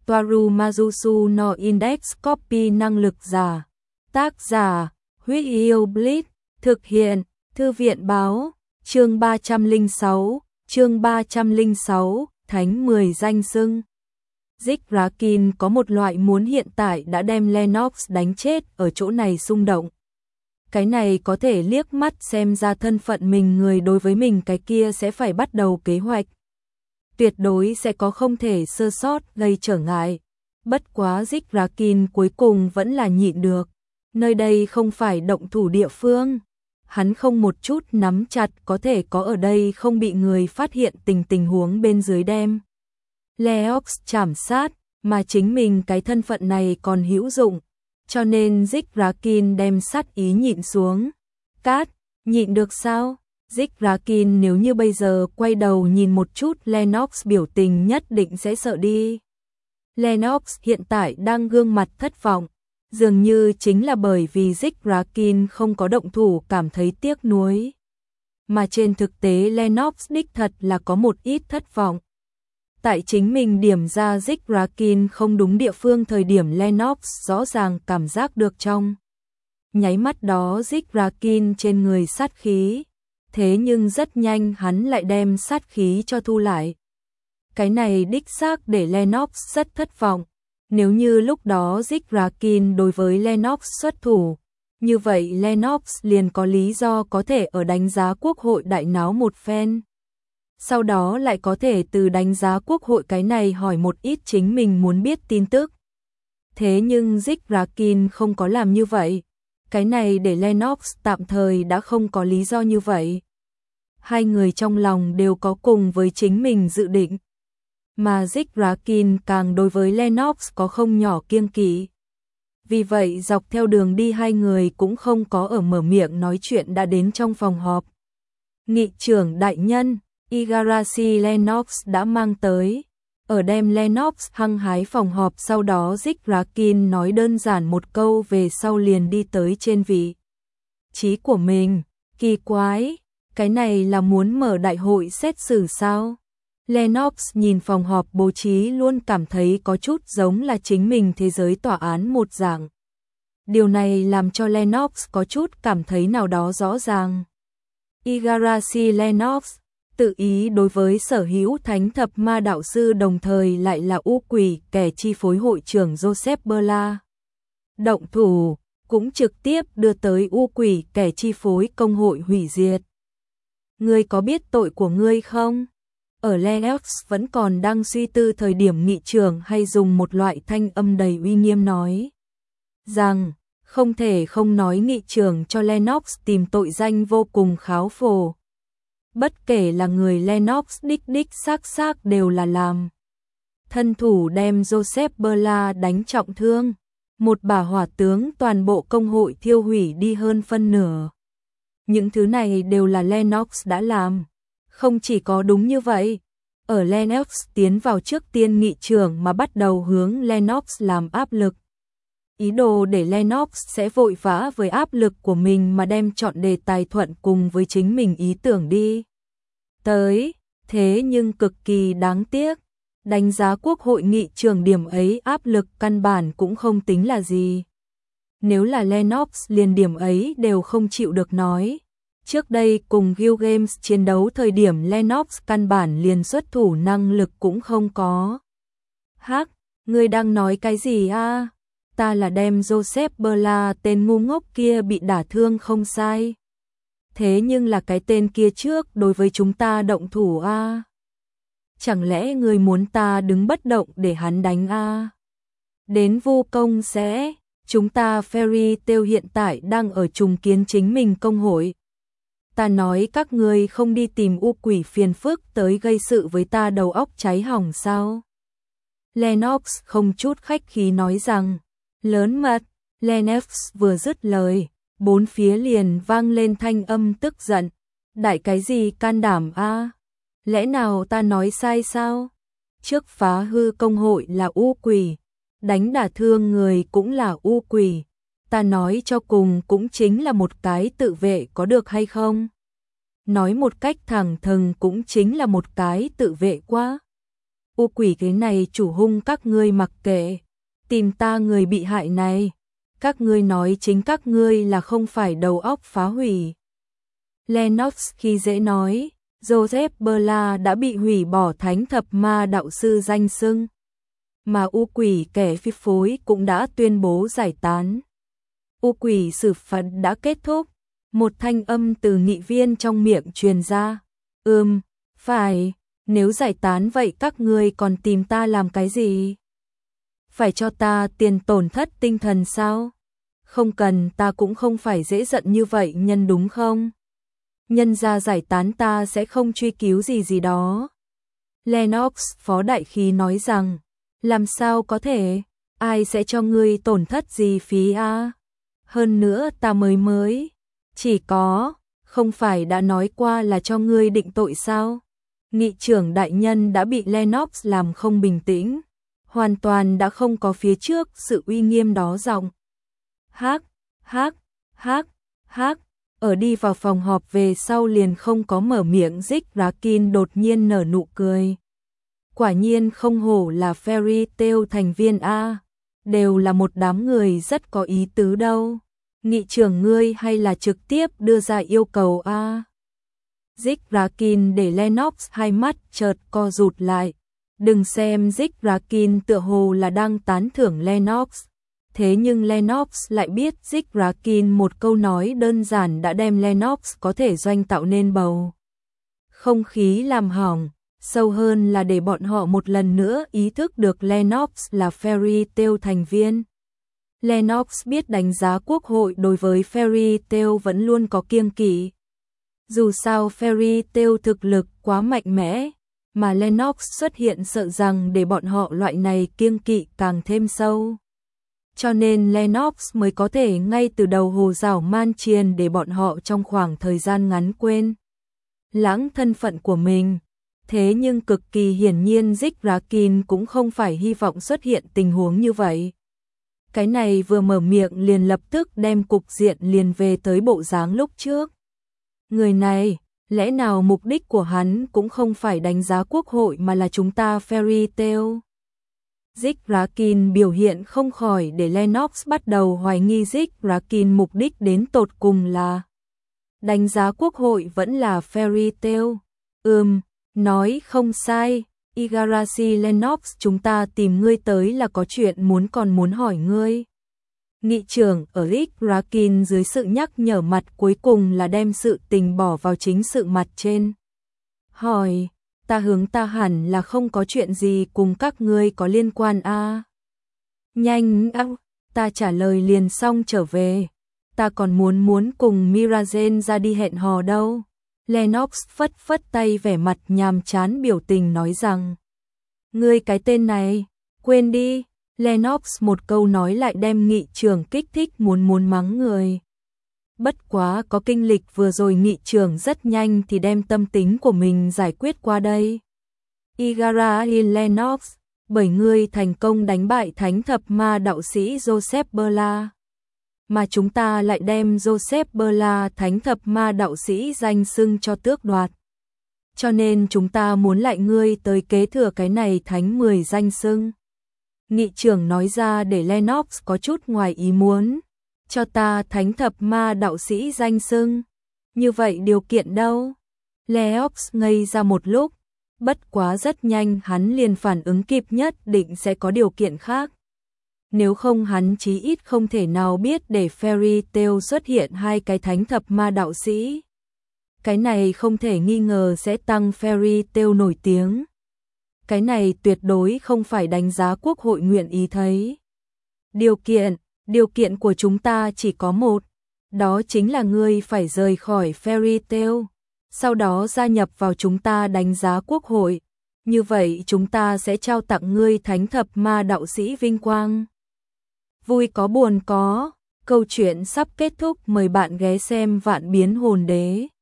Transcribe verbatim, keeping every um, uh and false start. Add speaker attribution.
Speaker 1: Toaru Majusu no Index Copy năng lực giả. Tác giả, Huyết Yêu Blitz, thực hiện, Thư viện báo, chương ba trăm lẻ sáu, chương ba trăm lẻ sáu, Thánh mười danh xưng. Rick Rakin có một loại muốn hiện tại đã đem Lennox đánh chết ở chỗ này xung động. Cái này có thể liếc mắt xem ra thân phận mình người đối với mình cái kia sẽ phải bắt đầu kế hoạch. Tuyệt đối sẽ có không thể sơ sót gây trở ngại. Bất quá Rick Rakin cuối cùng vẫn là nhịn được. Nơi đây không phải động thủ địa phương. Hắn không một chút nắm chặt có thể có ở đây không bị người phát hiện tình tình huống bên dưới đem. Leox chảm sát, mà chính mình cái thân phận này còn hữu dụng. Cho nên Rick Rakin đem sát ý nhịn xuống. Cát, nhịn được sao? Rick Rakin nếu như bây giờ quay đầu nhìn một chút Lennox biểu tình nhất định sẽ sợ đi. Lennox hiện tại đang gương mặt thất vọng. Dường như chính là bởi vì Rick Rakin không có động thủ cảm thấy tiếc nuối. Mà trên thực tế Lennox đích thật là có một ít thất vọng. Tại chính mình điểm ra Rick Rakin không đúng địa phương thời điểm Lennox rõ ràng cảm giác được trong. Nháy mắt đó Rick Rakin trên người sát khí. Thế nhưng rất nhanh hắn lại đem sát khí cho thu lại. Cái này đích xác để Lennox rất thất vọng. Nếu như lúc đó Rick Rakin đối với Lennox xuất thủ, như vậy Lennox liền có lý do có thể ở đánh giá quốc hội đại náo một phen. Sau đó lại có thể từ đánh giá quốc hội cái này hỏi một ít chính mình muốn biết tin tức. Thế nhưng Rick Rakin không có làm như vậy. Cái này để Lennox tạm thời đã không có lý do như vậy. Hai người trong lòng đều có cùng với chính mình dự định. Mà Rick Rakin càng đối với Lennox có không nhỏ kiêng kỵ. Vì vậy dọc theo đường đi hai người cũng không có ở mở miệng nói chuyện đã đến trong phòng họp. Nghị trưởng đại nhân, Igarashi Lennox đã mang tới. Ở đem Lennox hăng hái phòng họp sau đó Rick Rakin nói đơn giản một câu về sau liền đi tới trên vị trí của mình. Kỳ quái, cái này là muốn mở đại hội xét xử sao? Lennox nhìn phòng họp bố trí luôn cảm thấy có chút giống là chính mình thế giới tòa án một dạng. Điều này làm cho Lennox có chút cảm thấy nào đó rõ ràng. Igarashi Lennox tự ý đối với sở hữu thánh thập ma đạo sư đồng thời lại là u quỷ kẻ chi phối hội trưởng Joseph Berla. Động thủ cũng trực tiếp đưa tới u quỷ kẻ chi phối công hội hủy diệt. Ngươi có biết tội của ngươi không? Ở Lennox vẫn còn đang suy tư thời điểm nghị trưởng hay dùng một loại thanh âm đầy uy nghiêm nói rằng không thể không nói nghị trưởng cho Lennox tìm tội danh vô cùng kháo phổ. Bất kể là người Lennox đích đích xác xác đều là làm. Thân thủ đem Joseph Berla đánh trọng thương. Một bả hỏa tướng toàn bộ công hội thiêu hủy đi hơn phân nửa. Những thứ này đều là Lennox đã làm. Không chỉ có đúng như vậy. Ở Lennox tiến vào trước tiên nghị trưởng mà bắt đầu hướng Lennox làm áp lực. Ý đồ để Lennox sẽ vội vã với áp lực của mình mà đem chọn đề tài thuận cùng với chính mình ý tưởng đi. Tới, thế nhưng cực kỳ đáng tiếc. Đánh giá quốc hội nghị trường điểm ấy áp lực căn bản cũng không tính là gì. Nếu là Lennox liền điểm ấy đều không chịu được nói. Trước đây cùng Guild Games chiến đấu thời điểm Lennox căn bản liền xuất thủ năng lực cũng không có. Hắc, ngươi đang nói cái gì a? Ta là đem Joseph Berla tên ngu ngốc kia bị đả thương không sai. Thế nhưng là cái tên kia trước đối với chúng ta động thủ a. Chẳng lẽ ngươi muốn ta đứng bất động để hắn đánh a? Đến vu công sẽ, chúng ta Fairy Tail hiện tại đang ở trùng kiến chính mình công hội. Ta nói các ngươi không đi tìm u quỷ phiền phức tới gây sự với ta đầu óc cháy hỏng sao? Lennox không chút khách khí nói rằng, lớn mật. Lennox vừa dứt lời, bốn phía liền vang lên thanh âm tức giận. Đại cái gì can đảm a? Lẽ nào ta nói sai sao? Trước phá hư công hội là u quỷ, đánh đả thương người cũng là u quỷ. Ta nói cho cùng cũng chính là một cái tự vệ có được hay không? Nói một cách thẳng thừng cũng chính là một cái tự vệ quá. U quỷ cái này chủ hung các ngươi mặc kệ, tìm ta người bị hại này, các ngươi nói chính các ngươi là không phải đầu óc phá hủy. Lennox khi dễ nói, Joseph Berla đã bị hủy bỏ thánh thập ma đạo sư danh xưng, mà u quỷ kẻ phi phối cũng đã tuyên bố giải tán. U quỷ xử phạt đã kết thúc, một thanh âm từ nghị viên trong miệng truyền ra. Ừm, phải, nếu giải tán vậy các ngươi còn tìm ta làm cái gì? Phải cho ta tiền tổn thất tinh thần sao? Không cần, ta cũng không phải dễ giận như vậy nhân đúng không? Nhân ra giải tán ta sẽ không truy cứu gì gì đó. Lennox phó đại khí nói rằng, làm sao có thể, ai sẽ cho ngươi tổn thất gì phí a? Hơn nữa ta mới mới, chỉ có, không phải đã nói qua là cho ngươi định tội sao? Nghị trưởng đại nhân đã bị Lennox làm không bình tĩnh, hoàn toàn đã không có phía trước sự uy nghiêm đó giọng. Hác, hác, hác, hác, ở đi vào phòng họp về sau liền không có mở miệng. Rick Rakin đột nhiên nở nụ cười. Quả nhiên không hổ là Fairy Tail thành viên A, đều là một đám người rất có ý tứ đâu. Nghị trưởng ngươi hay là trực tiếp đưa ra yêu cầu A? Rick Rakin để Lennox hai mắt chợt co rụt lại. Đừng xem Rick Rakin tựa hồ là đang tán thưởng Lennox. Thế nhưng Lennox lại biết Rick Rakin một câu nói đơn giản đã đem Lennox có thể doanh tạo nên bầu không khí làm hỏng. Sâu hơn là để bọn họ một lần nữa ý thức được Lennox là Fairy Tail thành viên. Lennox biết đánh giá quốc hội đối với Fairy Tail vẫn luôn có kiêng kỵ. Dù sao Fairy Tail thực lực quá mạnh mẽ, mà Lennox xuất hiện sợ rằng để bọn họ loại này kiêng kỵ càng thêm sâu. Cho nên Lennox mới có thể ngay từ đầu hồ dảo man triền để bọn họ trong khoảng thời gian ngắn quên lãng thân phận của mình. Thế nhưng cực kỳ hiển nhiên Rick Rakin cũng không phải hy vọng xuất hiện tình huống như vậy. Cái này vừa mở miệng liền lập tức đem cục diện liền về tới bộ dáng lúc trước. Người này, lẽ nào mục đích của hắn cũng không phải đánh giá quốc hội mà là chúng ta Fairy Tail? Rick Rakin biểu hiện không khỏi để Lennox bắt đầu hoài nghi Rick Rakin mục đích đến tột cùng là đánh giá quốc hội vẫn là Fairy Tail. Ừm, nói không sai, Igarashi Lennox, chúng ta tìm ngươi tới là có chuyện muốn còn muốn hỏi ngươi. Nghị trưởng ở Rick Rakin dưới sự nhắc nhở mặt cuối cùng là đem sự tình bỏ vào chính sự mặt trên. Hỏi, ta hướng ta hẳn là không có chuyện gì cùng các ngươi có liên quan a. À? Nhanh á, ta trả lời liền xong trở về. Ta còn muốn muốn cùng Mirazen ra đi hẹn hò đâu. Lennox phất phất tay vẻ mặt nhàm chán biểu tình nói rằng, ngươi cái tên này, quên đi. Lennox một câu nói lại đem nghị trưởng kích thích muốn muốn mắng người. Bất quá có kinh lịch vừa rồi nghị trưởng rất nhanh thì đem tâm tính của mình giải quyết qua đây. Igarashi Lennox, bởi ngươi thành công đánh bại thánh thập ma đạo sĩ Joseph Berla. Mà chúng ta lại đem Joseph Berla thánh thập ma đạo sĩ danh xưng cho tước đoạt. Cho nên chúng ta muốn lại ngươi tới kế thừa cái này thánh mười danh xưng. Nghị trưởng nói ra để Lennox có chút ngoài ý muốn. Cho ta thánh thập ma đạo sĩ danh xưng. Như vậy điều kiện đâu? Lennox ngây ra một lúc. Bất quá rất nhanh hắn liền phản ứng kịp, nhất định sẽ có điều kiện khác. Nếu không hắn chí ít không thể nào biết để Fairy Tail xuất hiện hai cái thánh thập ma đạo sĩ. Cái này không thể nghi ngờ sẽ tăng Fairy Tail nổi tiếng. Cái này tuyệt đối không phải đánh giá quốc hội nguyện ý thấy. Điều kiện, điều kiện của chúng ta chỉ có một, đó chính là ngươi phải rời khỏi Fairy Tail, sau đó gia nhập vào chúng ta đánh giá quốc hội. Như vậy chúng ta sẽ trao tặng ngươi thánh thập ma đạo sĩ vinh quang. Vui có buồn có, câu chuyện sắp kết thúc, mời bạn ghé xem Vạn Biến Hồn Đế.